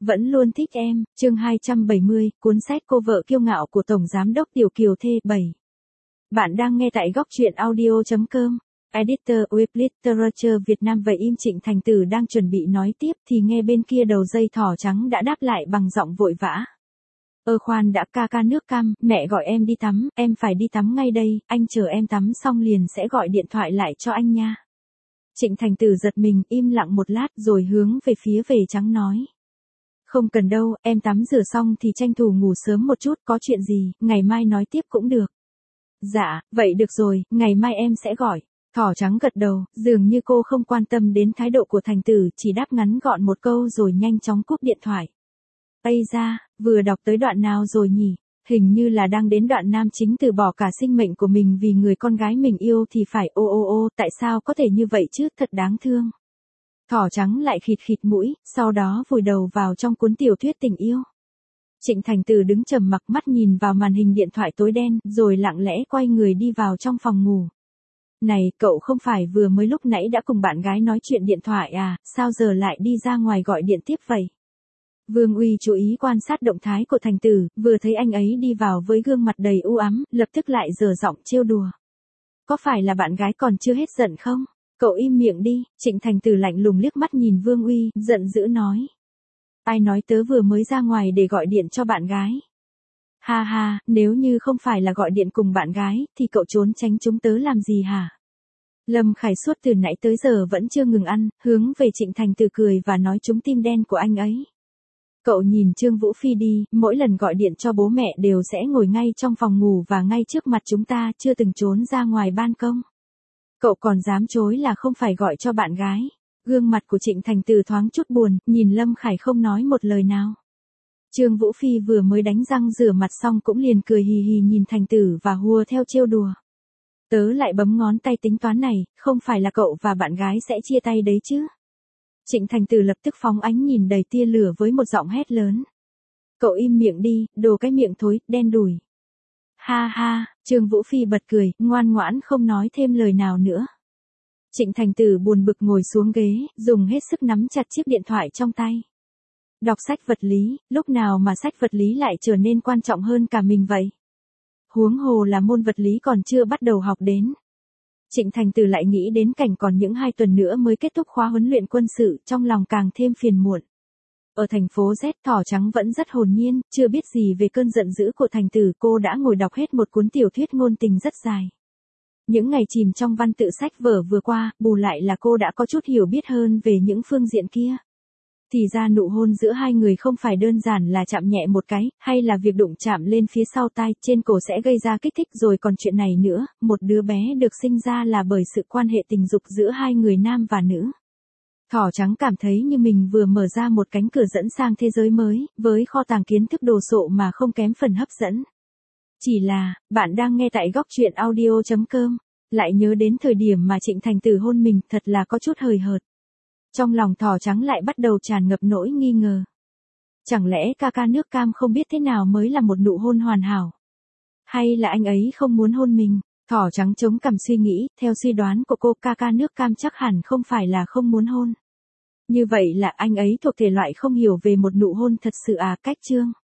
Vẫn luôn thích em, chương 270, cuốn sách Cô vợ kiêu ngạo của Tổng Giám đốc Tiểu Kiều Thê 7. Bạn đang nghe tại góc truyện audio.com. Editor Web Literature Việt Nam. Vậy im Trịnh Thành Tử đang chuẩn bị nói tiếp thì nghe bên kia đầu dây thỏ trắng đã đáp lại bằng giọng vội vã. Khoan đã, ca nước cam, mẹ gọi em đi tắm, em phải đi tắm ngay đây, anh chờ em tắm xong liền sẽ gọi điện thoại lại cho anh nha. Trịnh Thành Tử giật mình, im lặng một lát rồi hướng về phía về trắng nói. Không cần đâu, em tắm rửa xong thì tranh thủ ngủ sớm một chút, có chuyện gì, ngày mai nói tiếp cũng được. Dạ, vậy được rồi, ngày mai em sẽ gọi. Thỏ trắng gật đầu, dường như cô không quan tâm đến thái độ của Thành Tử, chỉ đáp ngắn gọn một câu rồi nhanh chóng cúp điện thoại. Ây da, vừa đọc tới đoạn nào rồi nhỉ? Hình như là đang đến đoạn nam chính từ bỏ cả sinh mệnh của mình vì người con gái mình yêu thì phải tại sao có thể như vậy chứ, thật đáng thương. Thỏ trắng lại khịt khịt mũi, sau đó vùi đầu vào trong cuốn tiểu thuyết tình yêu. Trịnh Thành Tử đứng trầm mặc mắt nhìn vào màn hình điện thoại tối đen, rồi lặng lẽ quay người đi vào trong phòng ngủ. Này, cậu không phải vừa mới lúc nãy đã cùng bạn gái nói chuyện điện thoại à, sao giờ lại đi ra ngoài gọi điện tiếp vậy? Vương Uy chú ý quan sát động thái của Thành Tử, vừa thấy anh ấy đi vào với gương mặt đầy u ám, lập tức lại giở giọng trêu đùa. Có phải là bạn gái còn chưa hết giận không? Cậu im miệng đi. Trịnh Thành Tử lạnh lùng liếc mắt nhìn Vương Uy, giận dữ nói. Ai nói tớ vừa mới ra ngoài để gọi điện cho bạn gái? Ha ha, nếu như không phải là gọi điện cùng bạn gái, thì cậu trốn tránh chúng tớ làm gì hả? Lâm Khải suốt từ nãy tới giờ vẫn chưa ngừng ăn, hướng về Trịnh Thành Tử cười và nói trúng tim đen của anh ấy. Cậu nhìn Trương Vũ Phi đi, mỗi lần gọi điện cho bố mẹ đều sẽ ngồi ngay trong phòng ngủ và ngay trước mặt chúng ta, chưa từng trốn ra ngoài ban công. Cậu còn dám chối là không phải gọi cho bạn gái. Gương mặt của Trịnh Thành Tử thoáng chút buồn, nhìn Lâm Khải không nói một lời nào. Trương Vũ Phi vừa mới đánh răng rửa mặt xong cũng liền cười hì hì nhìn Thành Tử và hùa theo trêu đùa. Tớ lại bấm ngón tay tính toán này, không phải là cậu và bạn gái sẽ chia tay đấy chứ? Trịnh Thành Tử lập tức phóng ánh nhìn đầy tia lửa với một giọng hét lớn. Cậu im miệng đi, đồ cái miệng thối, đen đủi. Ha ha, Trương Vũ Phi bật cười, ngoan ngoãn không nói thêm lời nào nữa. Trịnh Thành Tử buồn bực ngồi xuống ghế, dùng hết sức nắm chặt chiếc điện thoại trong tay. Đọc sách vật lý, lúc nào mà sách vật lý lại trở nên quan trọng hơn cả mình vậy? Huống hồ là môn vật lý còn chưa bắt đầu học đến. Trịnh Thành Tử lại nghĩ đến cảnh còn những 2 tuần nữa mới kết thúc khóa huấn luyện quân sự, trong lòng càng thêm phiền muộn. Ở thành phố Z, Thỏ Trắng vẫn rất hồn nhiên, chưa biết gì về cơn giận dữ của Thành Tử, cô đã ngồi đọc hết một cuốn tiểu thuyết ngôn tình rất dài. Những ngày chìm trong văn tự sách vở vừa qua, bù lại là cô đã có chút hiểu biết hơn về những phương diện kia. Thì ra nụ hôn giữa hai người không phải đơn giản là chạm nhẹ một cái, hay là việc đụng chạm lên phía sau tai, trên cổ sẽ gây ra kích thích, rồi còn chuyện này nữa, một đứa bé được sinh ra là bởi sự quan hệ tình dục giữa hai người nam và nữ. Thỏ Trắng cảm thấy như mình vừa mở ra một cánh cửa dẫn sang thế giới mới, với kho tàng kiến thức đồ sộ mà không kém phần hấp dẫn. Chỉ là, bạn đang nghe tại góc truyện audio.com, lại nhớ đến thời điểm mà Trịnh Thành Tử hôn mình, thật là có chút hời hợt. Trong lòng Thỏ Trắng lại bắt đầu tràn ngập nỗi nghi ngờ. Chẳng lẽ ca nước cam không biết thế nào mới là một nụ hôn hoàn hảo? Hay là anh ấy không muốn hôn mình? Thỏ Trắng chống cằm suy nghĩ, theo suy đoán của cô, ca nước cam chắc hẳn không phải là không muốn hôn. Như vậy là anh ấy thuộc thể loại không hiểu về một nụ hôn thật sự à, cách chương.